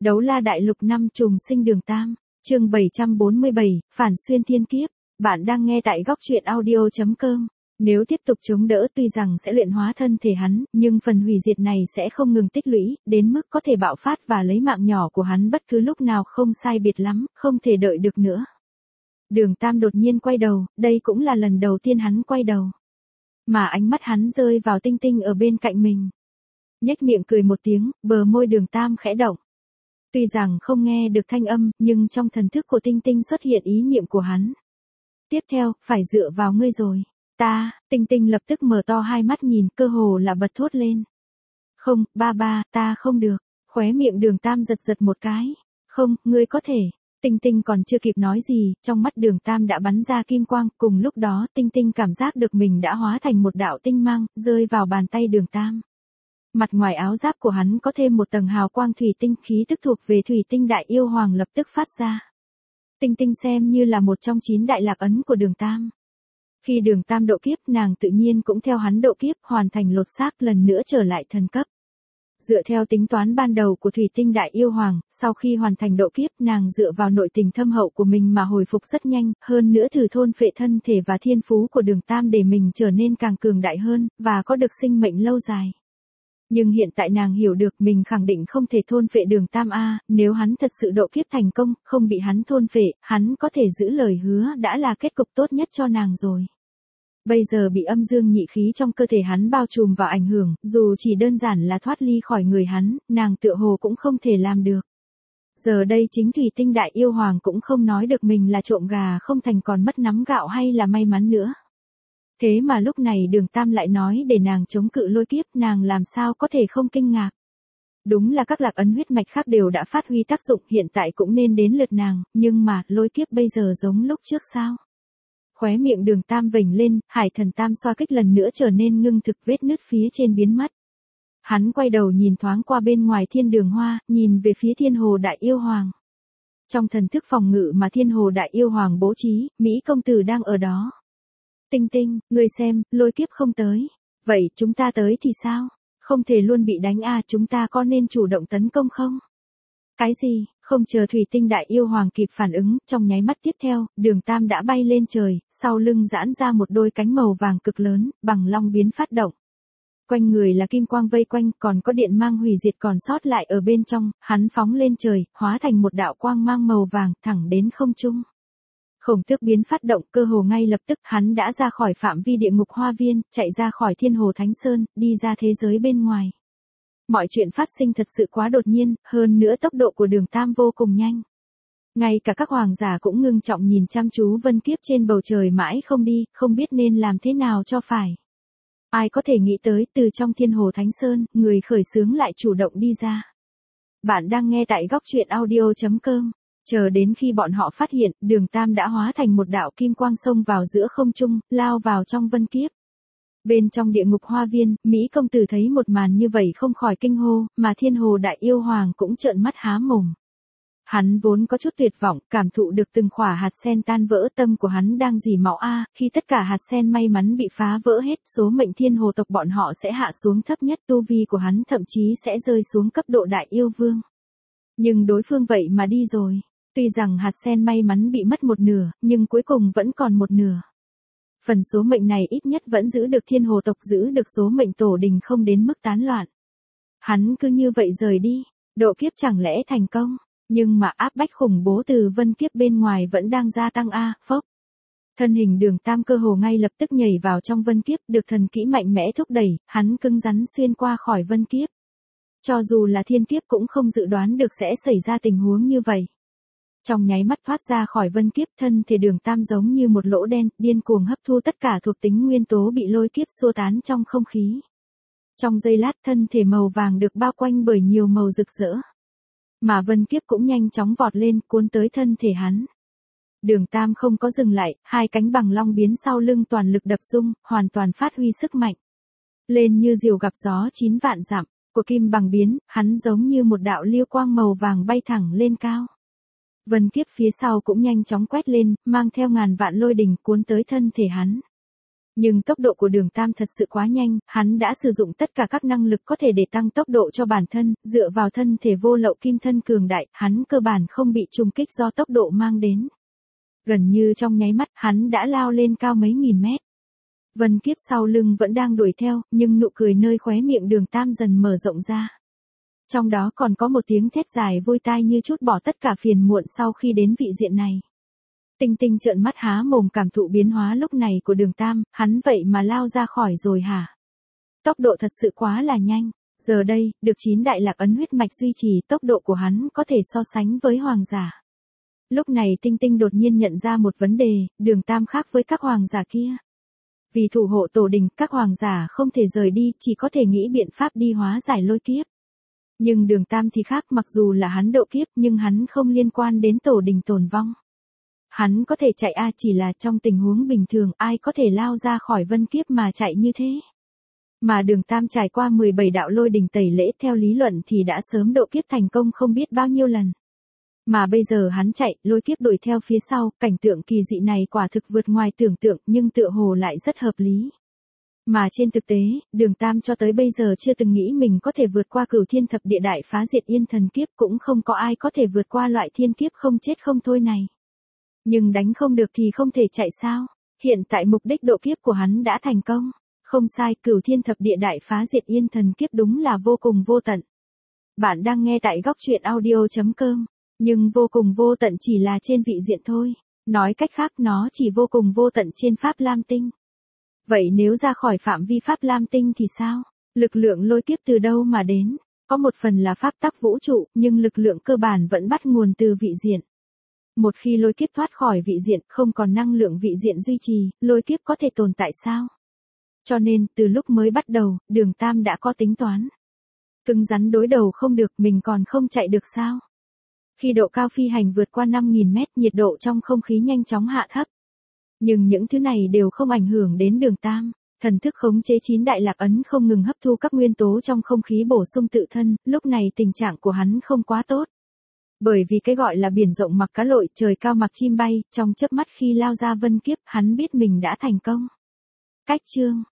Đấu la đại lục 5 trùng sinh đường Tam, chương 747, phản xuyên thiên kiếp. Bạn đang nghe tại góc truyện audio.com. Nếu tiếp tục chống đỡ tuy rằng sẽ luyện hóa thân thể hắn, nhưng phần hủy diệt này sẽ không ngừng tích lũy, đến mức có thể bạo phát và lấy mạng nhỏ của hắn bất cứ lúc nào không sai biệt lắm, không thể đợi được nữa. Đường Tam đột nhiên quay đầu, đây cũng là lần đầu tiên hắn quay đầu. Mà ánh mắt hắn rơi vào Tinh Tinh ở bên cạnh mình. Nhếch miệng cười một tiếng, bờ môi Đường Tam khẽ động. Tuy rằng không nghe được thanh âm, nhưng trong thần thức của Tinh Tinh xuất hiện ý niệm của hắn. Tiếp theo, phải dựa vào ngươi rồi. Tinh Tinh lập tức mở to hai mắt nhìn, cơ hồ là bật thốt lên. Không, ba, ta không được. Khóe miệng Đường Tam giật một cái. Không, ngươi có thể. Tinh Tinh còn chưa kịp nói gì, trong mắt Đường Tam đã bắn ra kim quang, cùng lúc đó Tinh Tinh cảm giác được mình đã hóa thành một đạo tinh mang, rơi vào bàn tay Đường Tam. Mặt ngoài áo giáp của hắn có thêm một tầng hào quang thủy tinh, khí tức thuộc về thủy tinh đại yêu hoàng lập tức phát ra. Tinh Tinh xem như là một trong 9 đại lạc ấn của Đường Tam. Khi Đường Tam độ kiếp, nàng tự nhiên cũng theo hắn độ kiếp, hoàn thành lột xác, lần nữa trở lại thần cấp. Dựa theo tính toán ban đầu của thủy tinh đại yêu hoàng, sau khi hoàn thành độ kiếp, nàng dựa vào nội tình thâm hậu của mình mà hồi phục rất nhanh, hơn nữa thử thôn phệ thân thể và thiên phú của Đường Tam để mình trở nên càng cường đại hơn, và có được sinh mệnh lâu dài. Nhưng hiện tại nàng hiểu được mình khẳng định không thể thôn phệ Đường Tam a, nếu hắn thật sự độ kiếp thành công, không bị hắn thôn phệ, hắn có thể giữ lời hứa đã là kết cục tốt nhất cho nàng rồi. Bây giờ bị âm dương nhị khí trong cơ thể hắn bao trùm vào ảnh hưởng, dù chỉ đơn giản là thoát ly khỏi người hắn, nàng tựa hồ cũng không thể làm được. Giờ đây chính thủy tinh đại yêu hoàng cũng không nói được mình là trộm gà không thành còn mất nắm gạo hay là may mắn nữa. Thế mà lúc này Đường Tam lại nói để nàng chống cự lôi kiếp, nàng làm sao có thể không kinh ngạc. Đúng là các lạc ấn huyết mạch khác đều đã phát huy tác dụng, hiện tại cũng nên đến lượt nàng, nhưng mà lôi kiếp bây giờ giống lúc trước sao? Khóe miệng Đường Tam vểnh lên, hải thần tam xoa kích lần nữa trở nên ngưng thực, vết nứt phía trên biến mất. Hắn quay đầu nhìn thoáng qua bên ngoài thiên đường hoa, nhìn về phía thiên hồ đại yêu hoàng. Trong thần thức phòng ngự mà thiên hồ đại yêu hoàng bố trí, Mỹ công tử đang ở đó. Tinh Tinh, ngươi xem, lôi kiếp không tới. Vậy chúng ta tới thì sao? Không thể luôn bị đánh à, chúng ta có nên chủ động tấn công không? Cái gì? Không chờ thủy tinh đại yêu hoàng kịp phản ứng, trong nháy mắt tiếp theo, Đường Tam đã bay lên trời, sau lưng giãn ra một đôi cánh màu vàng cực lớn, bằng long biến phát động. Quanh người là kim quang vây quanh, còn có điện mang hủy diệt còn sót lại ở bên trong, hắn phóng lên trời, hóa thành một đạo quang mang màu vàng, thẳng đến không trung. Khổng tước biến phát động, cơ hồ ngay lập tức, hắn đã ra khỏi phạm vi địa ngục hoa viên, chạy ra khỏi thiên hồ Thánh Sơn, đi ra thế giới bên ngoài. Mọi chuyện phát sinh thật sự quá đột nhiên, hơn nữa tốc độ của Đường Tam vô cùng nhanh. Ngay cả các hoàng giả cũng ngưng trọng nhìn chăm chú vân kiếp trên bầu trời mãi không đi, không biết nên làm thế nào cho phải. Ai có thể nghĩ tới, từ trong thiên hồ Thánh Sơn, người khởi xướng lại chủ động đi ra. Bạn đang nghe tại góc truyện audio.com. Chờ đến khi bọn họ phát hiện, Đường Tam đã hóa thành một đạo kim quang xông vào giữa không trung, lao vào trong vân kiếp. Bên trong địa ngục hoa viên, Mỹ công tử thấy một màn như vậy không khỏi kinh hô, mà thiên hồ đại yêu hoàng cũng trợn mắt há mồm. Hắn vốn có chút tuyệt vọng, cảm thụ được từng khỏa hạt sen tan vỡ, tâm của hắn đang dì máu a, khi tất cả hạt sen may mắn bị phá vỡ hết, số mệnh thiên hồ tộc bọn họ sẽ hạ xuống thấp nhất, tu vi của hắn thậm chí sẽ rơi xuống cấp độ đại yêu vương. Nhưng đối phương vậy mà đi rồi. Tuy rằng hạt sen may mắn bị mất một nửa, nhưng cuối cùng vẫn còn một nửa. Phần số mệnh này ít nhất vẫn giữ được thiên hồ tộc, giữ được số mệnh tổ đình không đến mức tán loạn. Hắn cứ như vậy rời đi, độ kiếp chẳng lẽ thành công, nhưng mà áp bách khủng bố từ vân kiếp bên ngoài vẫn đang gia tăng a, phốc. Thân hình Đường Tam cơ hồ ngay lập tức nhảy vào trong vân kiếp, được thần kỹ mạnh mẽ thúc đẩy, hắn cứng rắn xuyên qua khỏi vân kiếp. Cho dù là thiên kiếp cũng không dự đoán được sẽ xảy ra tình huống như vậy. Trong nháy mắt thoát ra khỏi vân kiếp, thân thể Đường Tam giống như một lỗ đen, điên cuồng hấp thu tất cả thuộc tính nguyên tố bị lôi kiếp xua tán trong không khí. Trong giây lát, thân thể màu vàng được bao quanh bởi nhiều màu rực rỡ. Mà vân kiếp cũng nhanh chóng vọt lên, cuốn tới thân thể hắn. Đường Tam không có dừng lại, hai cánh bằng long biến sau lưng toàn lực đập rung, hoàn toàn phát huy sức mạnh. Lên như diều gặp gió 9 vạn dặm, của kim bằng biến, hắn giống như một đạo liêu quang màu vàng bay thẳng lên cao. Vân kiếp phía sau cũng nhanh chóng quét lên, mang theo ngàn vạn lôi đình cuốn tới thân thể hắn. Nhưng tốc độ của Đường Tam thật sự quá nhanh, hắn đã sử dụng tất cả các năng lực có thể để tăng tốc độ cho bản thân, dựa vào thân thể vô lậu kim thân cường đại, hắn cơ bản không bị trùng kích do tốc độ mang đến. Gần như trong nháy mắt, hắn đã lao lên cao mấy nghìn mét. Vân Kiếp sau lưng vẫn đang đuổi theo, nhưng nụ cười nơi khóe miệng Đường Tam dần mở rộng ra. Trong đó còn có một tiếng thét dài vui tai như trút bỏ tất cả phiền muộn sau khi đến vị diện này. Tinh Tinh trợn mắt há mồm cảm thụ biến hóa lúc này của Đường Tam, hắn vậy mà lao ra khỏi rồi hả? Tốc độ thật sự quá là nhanh. Giờ đây, được 9 đại lạc ấn huyết mạch duy trì, tốc độ của hắn có thể so sánh với hoàng giả. Lúc này Tinh Tinh đột nhiên nhận ra một vấn đề, Đường Tam khác với các hoàng giả kia. Vì thủ hộ tổ đình, các hoàng giả không thể rời đi, chỉ có thể nghĩ biện pháp đi hóa giải lôi kiếp. Nhưng Đường Tam thì khác, mặc dù là hắn độ kiếp nhưng hắn không liên quan đến tổ đình tồn vong. Hắn có thể chạy chỉ là trong tình huống bình thường ai có thể lao ra khỏi vân kiếp mà chạy như thế. Mà Đường Tam trải qua 17 đạo lôi đình tẩy lễ theo lý luận thì đã sớm độ kiếp thành công không biết bao nhiêu lần. Mà bây giờ hắn chạy, lôi kiếp đuổi theo phía sau, cảnh tượng kỳ dị này quả thực vượt ngoài tưởng tượng nhưng tựa hồ lại rất hợp lý. Mà trên thực tế, Đường Tam cho tới bây giờ chưa từng nghĩ mình có thể vượt qua cửu thiên thập địa đại phá diệt yên thần kiếp, cũng không có ai có thể vượt qua loại thiên kiếp không chết không thôi này. Nhưng đánh không được thì không thể chạy sao? Hiện tại mục đích độ kiếp của hắn đã thành công. Không sai, cửu thiên thập địa đại phá diệt yên thần kiếp đúng là vô cùng vô tận. Bạn đang nghe tại góc truyện audio.com. Nhưng vô cùng vô tận chỉ là trên vị diện thôi. Nói cách khác nó chỉ vô cùng vô tận trên Pháp Lam Tinh. Vậy nếu ra khỏi phạm vi Pháp Lam Tinh thì sao? Lực lượng lôi kiếp từ đâu mà đến? Có một phần là pháp tắc vũ trụ, nhưng lực lượng cơ bản vẫn bắt nguồn từ vị diện. Một khi lôi kiếp thoát khỏi vị diện, không còn năng lượng vị diện duy trì, lôi kiếp có thể tồn tại sao? Cho nên, từ lúc mới bắt đầu, Đường Tam đã có tính toán. Cứng rắn đối đầu không được, mình còn không chạy được sao? Khi độ cao phi hành vượt qua 5.000 mét, nhiệt độ trong không khí nhanh chóng hạ thấp. Nhưng những thứ này đều không ảnh hưởng đến Đường Tam. Thần thức khống chế 9 đại lạc ấn không ngừng hấp thu các nguyên tố trong không khí bổ sung tự thân, lúc này tình trạng của hắn không quá tốt. Bởi vì cái gọi là biển rộng mặc cá lội, trời cao mặc chim bay, trong chớp mắt khi lao ra vân kiếp, hắn biết mình đã thành công. Cách chương